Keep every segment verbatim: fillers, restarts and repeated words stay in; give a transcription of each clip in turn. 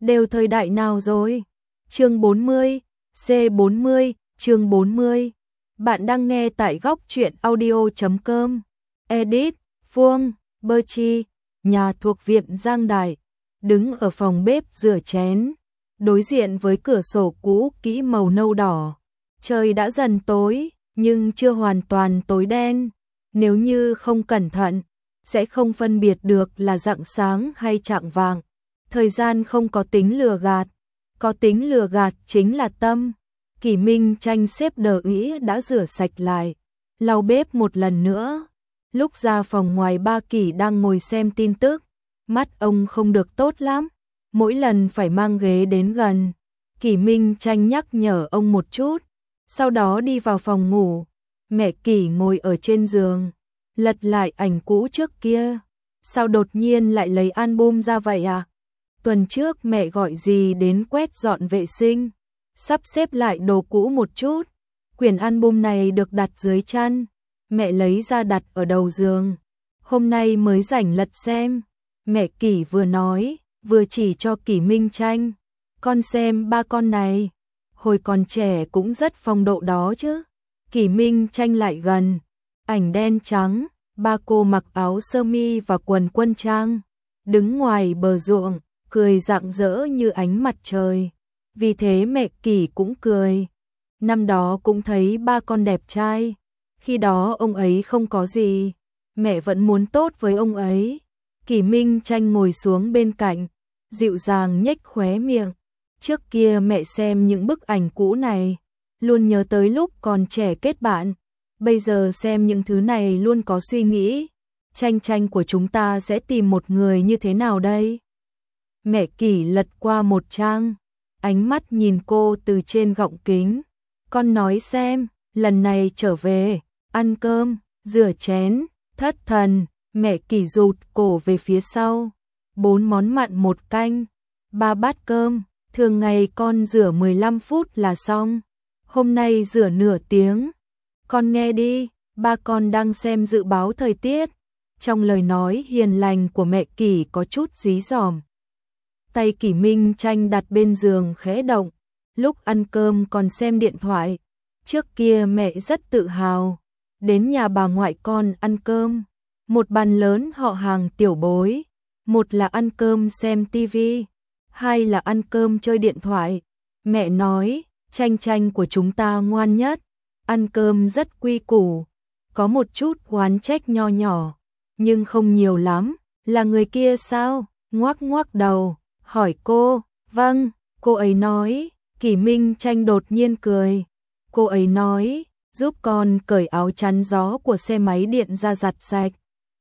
đều thời đại nào rồi? Chương bốn mươi, C bốn mươi, chương bốn mươi. Bạn đang nghe tại góc truyện audio chấm com. Edit, Phương, Bơ Chi, nhà thuộc viện Giang Đại, đứng ở phòng bếp rửa chén, đối diện với cửa sổ cũ kỹ màu nâu đỏ. Trời đã dần tối, nhưng chưa hoàn toàn tối đen. Nếu như không cẩn thận, sẽ không phân biệt được là rạng sáng hay chạng vạng. Thời gian không có tính lừa gạt, có tính lừa gạt chính là tâm. Kỷ Minh Tranh xếp đờ ý đã rửa sạch lại, lau bếp một lần nữa. Lúc ra phòng ngoài ba Kỷ đang ngồi xem tin tức, mắt ông không được tốt lắm, mỗi lần phải mang ghế đến gần. Kỷ Minh Tranh nhắc nhở ông một chút, sau đó đi vào phòng ngủ. Mẹ Kỷ ngồi ở trên giường, lật lại ảnh cũ trước kia. Sao đột nhiên lại lấy album ra vậy à? Tuần trước mẹ gọi dì đến quét dọn vệ sinh, sắp xếp lại đồ cũ một chút. Quyển album này được đặt dưới chăn, mẹ lấy ra đặt ở đầu giường. Hôm nay mới rảnh lật xem. Mẹ Kỷ vừa nói, vừa chỉ cho Kỷ Minh Tranh. Con xem ba con này, hồi còn trẻ cũng rất phong độ đó chứ. Kỷ Minh Tranh lại gần, ảnh đen trắng, ba cô mặc áo sơ mi và quần quân trang, đứng ngoài bờ ruộng, cười rạng rỡ như ánh mặt trời. Vì thế mẹ Kỷ cũng cười. Năm đó cũng thấy ba con đẹp trai, khi đó ông ấy không có gì, mẹ vẫn muốn tốt với ông ấy. Kỷ Minh Tranh ngồi xuống bên cạnh, dịu dàng nhếch khóe miệng. Trước kia mẹ xem những bức ảnh cũ này, luôn nhớ tới lúc còn trẻ kết bạn. Bây giờ xem những thứ này luôn có suy nghĩ, Tranh Tranh của chúng ta sẽ tìm một người như thế nào đây? Mẹ Kỷ lật qua một trang, ánh mắt nhìn cô từ trên gọng kính. Con nói xem, lần này trở về, ăn cơm, rửa chén, thất thần. Mẹ Kỷ rụt cổ về phía sau. Bốn món mặn một canh, ba bát cơm, thường ngày con rửa mười lăm phút là xong. Hôm nay rửa nửa tiếng. Con nghe đi, ba con đang xem dự báo thời tiết. Trong lời nói hiền lành của mẹ Kỷ có chút dí dỏm. Tay Kỷ Minh Tranh đặt bên giường khẽ động. Lúc ăn cơm còn xem điện thoại. Trước kia mẹ rất tự hào, đến nhà bà ngoại con ăn cơm, một bàn lớn họ hàng tiểu bối, một là ăn cơm xem tivi, hai là ăn cơm chơi điện thoại. Mẹ nói, Tranh Tranh của chúng ta ngoan nhất, ăn cơm rất quy củ, có một chút oán trách nho nhỏ, nhưng không nhiều lắm. Là người kia sao? Ngoắc ngoắc đầu, hỏi cô. Vâng, cô ấy nói. Kỷ Minh Tranh đột nhiên cười. Cô ấy nói, giúp con cởi áo chắn gió của xe máy điện ra giặt sạch.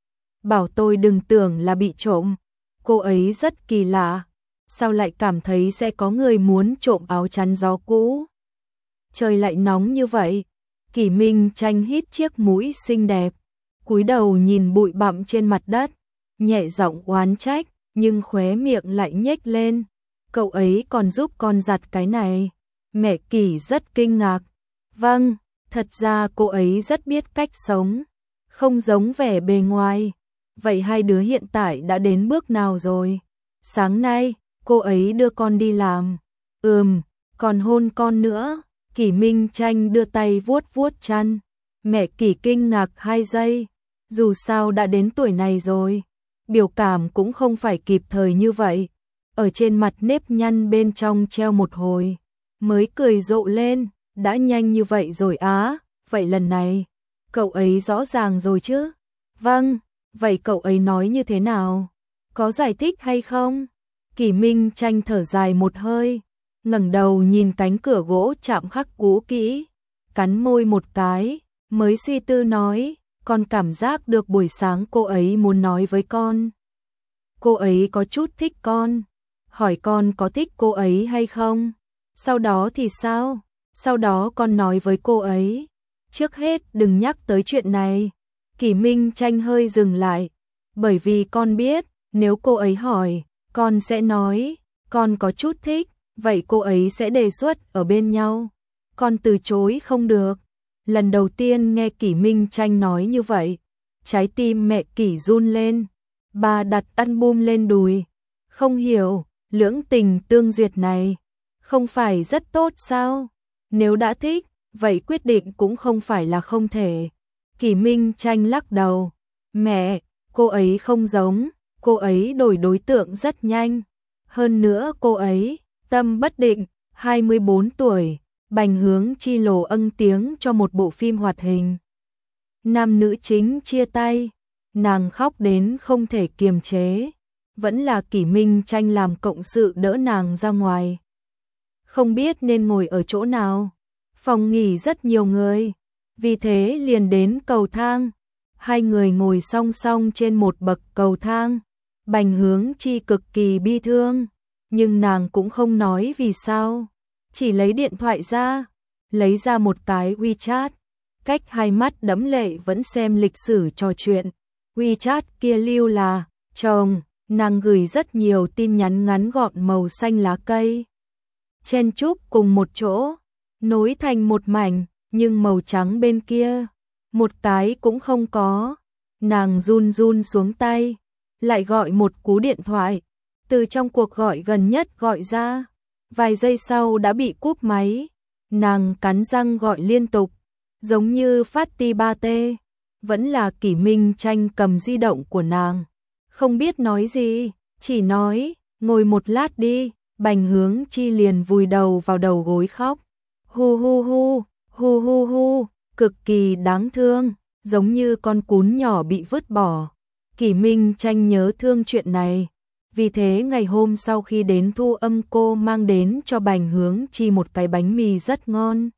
Bảo tôi đừng tưởng là bị trộm. Cô ấy rất kỳ lạ, sao lại cảm thấy sẽ có người muốn trộm áo chắn gió cũ? Trời lại nóng như vậy. Kỷ Minh Tranh hít chiếc mũi xinh đẹp, cúi đầu nhìn bụi bặm trên mặt đất, nhẹ giọng oán trách, nhưng khóe miệng lại nhếch lên. Cậu ấy còn giúp con giặt cái này. Mẹ Kỷ rất kinh ngạc. Vâng, thật ra cô ấy rất biết cách sống, không giống vẻ bề ngoài. Vậy hai đứa hiện tại đã đến bước nào rồi? Sáng nay, cô ấy đưa con đi làm. Ừm, còn hôn con nữa. Kỷ Minh Tranh đưa tay vuốt vuốt chăn. Mẹ Kỷ kinh ngạc hai giây. Dù sao đã đến tuổi này rồi, biểu cảm cũng không phải kịp thời như vậy. Ở trên mặt nếp nhăn bên trong treo một hồi, mới cười rộ lên. Đã nhanh như vậy rồi á? Vậy lần này, cậu ấy rõ ràng rồi chứ? Vâng, vậy cậu ấy nói như thế nào? Có giải thích hay không? Kỷ Minh Tranh thở dài một hơi, ngẩng đầu nhìn cánh cửa gỗ chạm khắc cũ kỹ, cắn môi một cái, mới suy tư nói, con cảm giác được buổi sáng cô ấy muốn nói với con. Cô ấy có chút thích con, hỏi con có thích cô ấy hay không? Sau đó thì sao? Sau đó con nói với cô ấy, trước hết đừng nhắc tới chuyện này. Kỷ Minh Tranh hơi dừng lại, bởi vì con biết, nếu cô ấy hỏi, con sẽ nói, con có chút thích, vậy cô ấy sẽ đề xuất ở bên nhau. Con từ chối không được. Lần đầu tiên nghe Kỷ Minh Tranh nói như vậy, trái tim mẹ Kỷ run lên. Bà đặt album lên đùi. Không hiểu, Lưỡng tình tương duyệt này, không phải rất tốt sao? Nếu đã thích, vậy quyết định cũng không phải là không thể. Kỷ Minh Tranh lắc đầu. Mẹ, cô ấy không giống, cô ấy đổi đối tượng rất nhanh. Hơn nữa cô ấy, tâm bất định, hai mươi bốn tuổi, Bành Hướng Chi lồ ân tiếng cho một bộ phim hoạt hình. Nam nữ chính chia tay, nàng khóc đến không thể kiềm chế. Vẫn là Kỷ Minh Tranh làm cộng sự đỡ nàng ra ngoài. Không biết nên ngồi ở chỗ nào. Phòng nghỉ rất nhiều người, vì thế liền đến cầu thang. Hai người ngồi song song trên một bậc cầu thang. Bành Hướng Chi cực kỳ bi thương, nhưng nàng cũng không nói vì sao. Chỉ lấy điện thoại ra, lấy ra một cái WeChat. Cách hai mắt đẫm lệ vẫn xem lịch sử trò chuyện. WeChat kia lưu là, chồng, nàng gửi rất nhiều tin nhắn ngắn gọn màu xanh lá cây. Chen chúc cùng một chỗ, nối thành một mảnh, nhưng màu trắng bên kia, một cái cũng không có. Nàng run run xuống tay, lại gọi một cú điện thoại, từ trong cuộc gọi gần nhất gọi ra. Vài giây sau đã bị cúp máy, nàng cắn răng gọi liên tục, giống như phát ti ba tê. Vẫn là Kỷ Minh Tranh cầm di động của nàng, không biết nói gì, chỉ nói, ngồi một lát đi. Bành Hướng Chi liền vùi đầu vào đầu gối khóc. Hu hu hu, hu hu hu, cực kỳ đáng thương, giống như con cún nhỏ bị vứt bỏ. Kỷ Minh Tranh nhớ thương chuyện này, vì thế ngày hôm sau khi đến thu âm cô mang đến cho Bành Hướng Chi một cái bánh mì rất ngon.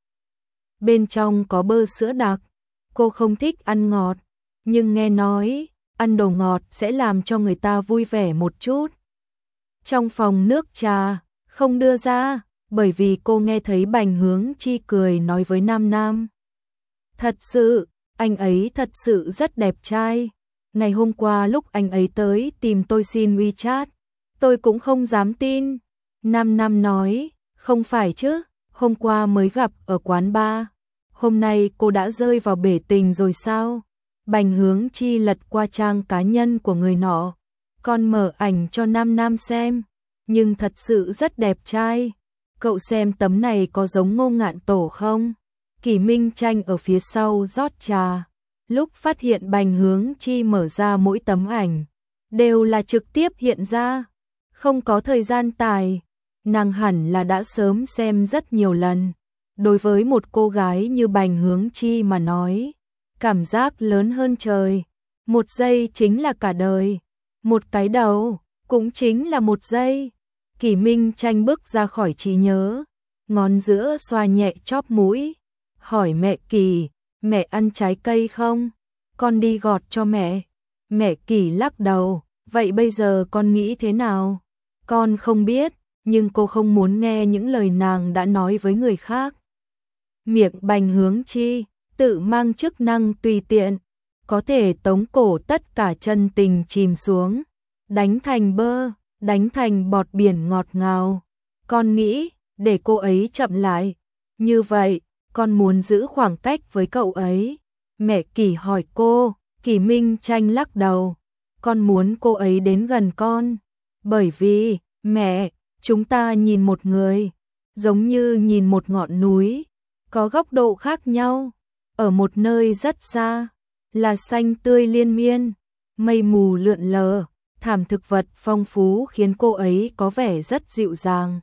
Bên trong có bơ sữa đặc, cô không thích ăn ngọt, nhưng nghe nói, ăn đồ ngọt sẽ làm cho người ta vui vẻ một chút. Trong phòng nước trà, không đưa ra, bởi vì cô nghe thấy Bành Hướng Chi cười nói với Nam Nam. Thật sự, anh ấy thật sự rất đẹp trai. Ngày hôm qua lúc anh ấy tới tìm tôi xin WeChat, tôi cũng không dám tin. Nam Nam nói, không phải chứ, hôm qua mới gặp ở quán bar. Hôm nay cô đã rơi vào bể tình rồi sao? Bành Hướng Chi lật qua trang cá nhân của người nọ, còn mở ảnh cho Nam Nam xem, nhưng thật sự rất đẹp trai. Cậu xem tấm này có giống Ngô Ngạn Tổ không? Kỷ Minh Tranh ở phía sau rót trà, lúc phát hiện Bành Hướng Chi mở ra mỗi tấm ảnh, đều là trực tiếp hiện ra, không có thời gian tải. Nàng hẳn là đã sớm xem rất nhiều lần. Đối với một cô gái như Bành Hướng Chi mà nói, cảm giác lớn hơn trời. Một giây chính là cả đời, một cái đầu cũng chính là một giây. Kỷ Minh Tranh bước ra khỏi trí nhớ, ngón giữa xoa nhẹ chóp mũi, hỏi mẹ Kỷ, mẹ ăn trái cây không? Con đi gọt cho mẹ. Mẹ Kỷ lắc đầu, vậy bây giờ con nghĩ thế nào? Con không biết, nhưng cô không muốn nghe những lời nàng đã nói với người khác. Miệng Bành Hướng Chi, tự mang chức năng tùy tiện, có thể tống cổ tất cả chân tình chìm xuống, đánh thành bơ, đánh thành bọt biển ngọt ngào. Con nghĩ, để cô ấy chậm lại. Như vậy, con muốn giữ khoảng cách với cậu ấy. Mẹ Kỷ hỏi cô, Kỷ Minh Tranh lắc đầu. Con muốn cô ấy đến gần con. Bởi vì, mẹ, chúng ta nhìn một người, giống như nhìn một ngọn núi, có góc độ khác nhau. Ở một nơi rất xa, là xanh tươi liên miên, mây mù lượn lờ, thảm thực vật phong phú khiến cô ấy có vẻ rất dịu dàng.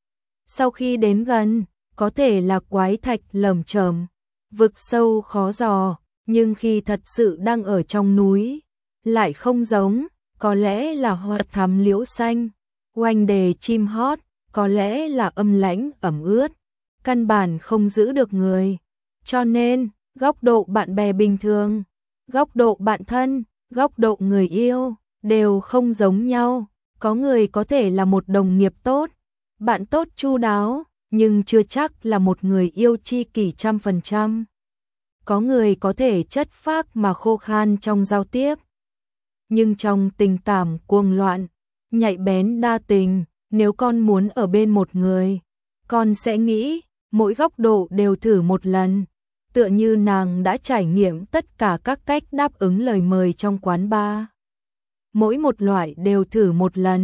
Sau khi đến gần, có thể là quái thạch lởm chởm, vực sâu khó dò, nhưng khi thật sự đang ở trong núi, lại không giống, có lẽ là hoa thắm liễu xanh, oanh đề chim hót, có lẽ là âm lãnh ẩm ướt, căn bản không giữ được người. Cho nên, góc độ bạn bè bình thường, góc độ bạn thân, góc độ người yêu, đều không giống nhau. Có người có thể là một đồng nghiệp tốt, bạn tốt chu đáo, nhưng chưa chắc là một người yêu tri kỷ trăm phần trăm. Có người có thể chất phác mà khô khan trong giao tiếp, nhưng trong tình cảm cuồng loạn, nhạy bén đa tình. Nếu con muốn ở bên một người, con sẽ nghĩ mỗi góc độ đều thử một lần, tựa như nàng đã trải nghiệm tất cả các cách đáp ứng lời mời trong quán bar. Mỗi một loại đều thử một lần,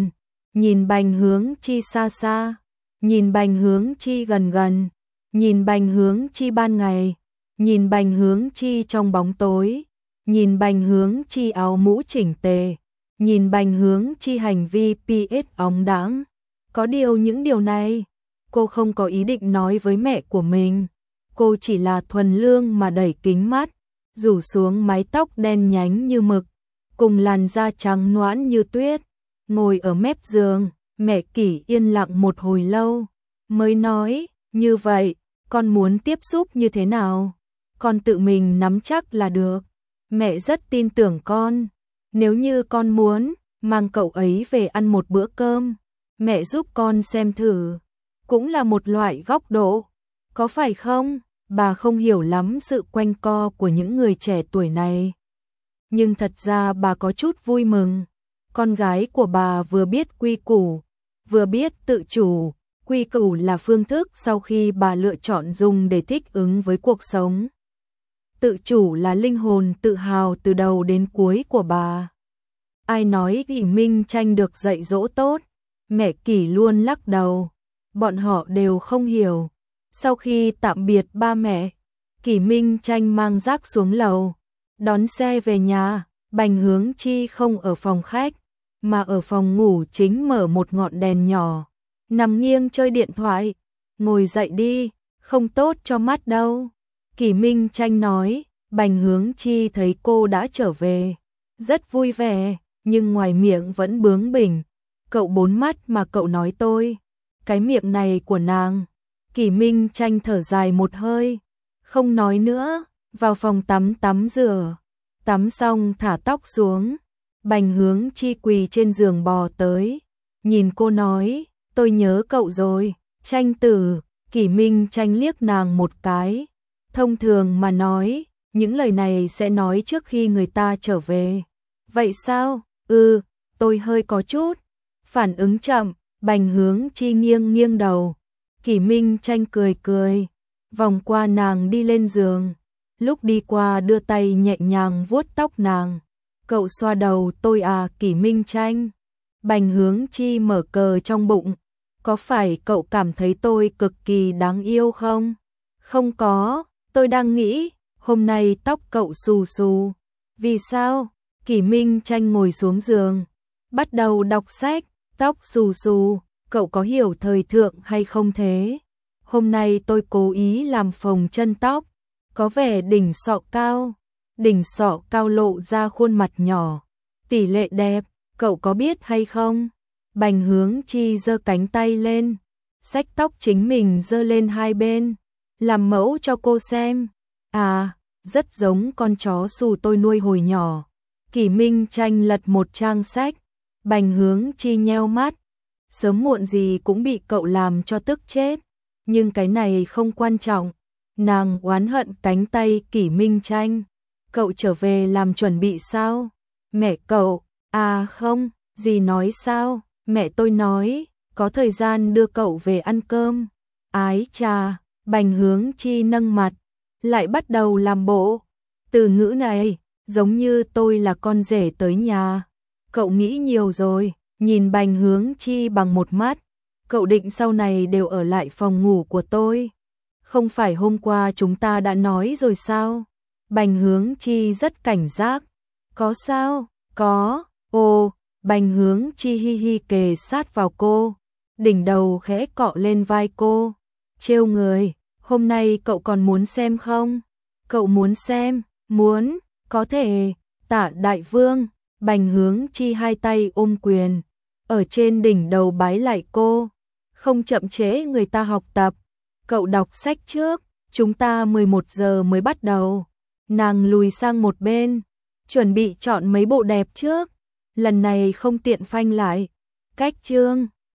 nhìn Bành Hướng Chi xa xa, nhìn Bành Hướng Chi gần gần, nhìn Bành Hướng Chi ban ngày, nhìn Bành Hướng Chi trong bóng tối, nhìn Bành Hướng Chi áo mũ chỉnh tề, nhìn Bành Hướng Chi hành vi pê ét óng đãng. Có điều những điều này, cô không có ý định nói với mẹ của mình. Cô chỉ là thuần lương mà đẩy kính mắt, rủ xuống mái tóc đen nhánh như mực, cùng làn da trắng nõn như tuyết, ngồi ở mép giường. Mẹ Kỷ yên lặng một hồi lâu, mới nói, như vậy, con muốn tiếp xúc như thế nào? Con tự mình nắm chắc là được. Mẹ rất tin tưởng con. Nếu như con muốn, mang cậu ấy về ăn một bữa cơm, mẹ giúp con xem thử. Cũng là một loại góc độ, có phải không? Bà không hiểu lắm sự quanh co của những người trẻ tuổi này. Nhưng thật ra bà có chút vui mừng. Con gái của bà vừa biết quy củ, vừa biết tự chủ. Quy củ là phương thức sau khi bà lựa chọn dùng để thích ứng với cuộc sống. Tự chủ là linh hồn tự hào từ đầu đến cuối của bà. Ai nói Kỷ Minh Tranh được dạy dỗ tốt? Mẹ Kỷ luôn lắc đầu. Bọn họ đều không hiểu. Sau khi tạm biệt ba mẹ, Kỷ Minh Tranh mang rác xuống lầu, đón xe về nhà. Bành Hướng Chi không ở phòng khách, mà ở phòng ngủ chính mở một ngọn đèn nhỏ, nằm nghiêng chơi điện thoại. Ngồi dậy đi, không tốt cho mắt đâu. Kỷ Minh Tranh nói. Bành Hướng Chi thấy cô đã trở về, rất vui vẻ, nhưng ngoài miệng vẫn bướng bỉnh. Cậu bốn mắt mà cậu nói tôi. Cái miệng này của nàng. Kỷ Minh Tranh thở dài một hơi, không nói nữa, vào phòng tắm tắm rửa. Tắm xong thả tóc xuống. Bành Hướng Chi quỳ trên giường bò tới, nhìn cô nói, tôi nhớ cậu rồi, Tranh tử. Kỷ Minh Tranh liếc nàng một cái. Thông thường mà nói, những lời này sẽ nói trước khi người ta trở về. Vậy sao? Ừ, tôi hơi có chút phản ứng chậm. Bành Hướng Chi nghiêng nghiêng đầu. Kỷ Minh Tranh cười cười, vòng qua nàng đi lên giường. Lúc đi qua đưa tay nhẹ nhàng vuốt tóc nàng. Cậu xoa đầu tôi à? Kỷ Minh Tranh. Bành Hướng Chi mở cờ trong bụng. Có phải cậu cảm thấy tôi cực kỳ đáng yêu không? Không có, tôi đang nghĩ, hôm nay tóc cậu xù xù. Vì sao? Kỷ Minh Tranh ngồi xuống giường, bắt đầu đọc sách. Tóc xù xù, cậu có hiểu thời thượng hay không thế? Hôm nay tôi cố ý làm phồng chân tóc, có vẻ đỉnh sọ cao. Đỉnh sọ cao lộ ra khuôn mặt nhỏ, tỷ lệ đẹp, cậu có biết hay không? Bành Hướng Chi giơ cánh tay lên, xách tóc chính mình giơ lên hai bên, làm mẫu cho cô xem. À, rất giống con chó xù tôi nuôi hồi nhỏ. Kỷ Minh Tranh lật một trang sách. Bành Hướng Chi nheo mắt, sớm muộn gì cũng bị cậu làm cho tức chết, nhưng cái này không quan trọng. Nàng oán hận cánh tay Kỷ Minh Tranh. Cậu trở về làm chuẩn bị sao? Mẹ cậu, à không, dì nói sao? Mẹ tôi nói, có thời gian đưa cậu về ăn cơm. Ái chà, Bành Hướng Chi nâng mặt, lại bắt đầu làm bộ. Từ ngữ này, giống như tôi là con rể tới nhà. Cậu nghĩ nhiều rồi. Nhìn Bành Hướng Chi bằng một mắt. Cậu định sau này đều ở lại phòng ngủ của tôi. Không phải hôm qua chúng ta đã nói rồi sao? Bành Hướng Chi rất cảnh giác. Có sao? Có. Ồ, Bành Hướng Chi hi hi kề sát vào cô, đỉnh đầu khẽ cọ lên vai cô, trêu người. Hôm nay cậu còn muốn xem không? Cậu muốn xem? Muốn, có thể. Tạ đại vương. Bành Hướng Chi hai tay ôm quyền, ở trên đỉnh đầu bái lại cô. Không chậm trễ người ta học tập. Cậu đọc sách trước, chúng ta mười một giờ mới bắt đầu. Nàng lùi sang một bên, chuẩn bị chọn mấy bộ đẹp trước. Lần này không tiện phanh lại. Cách chương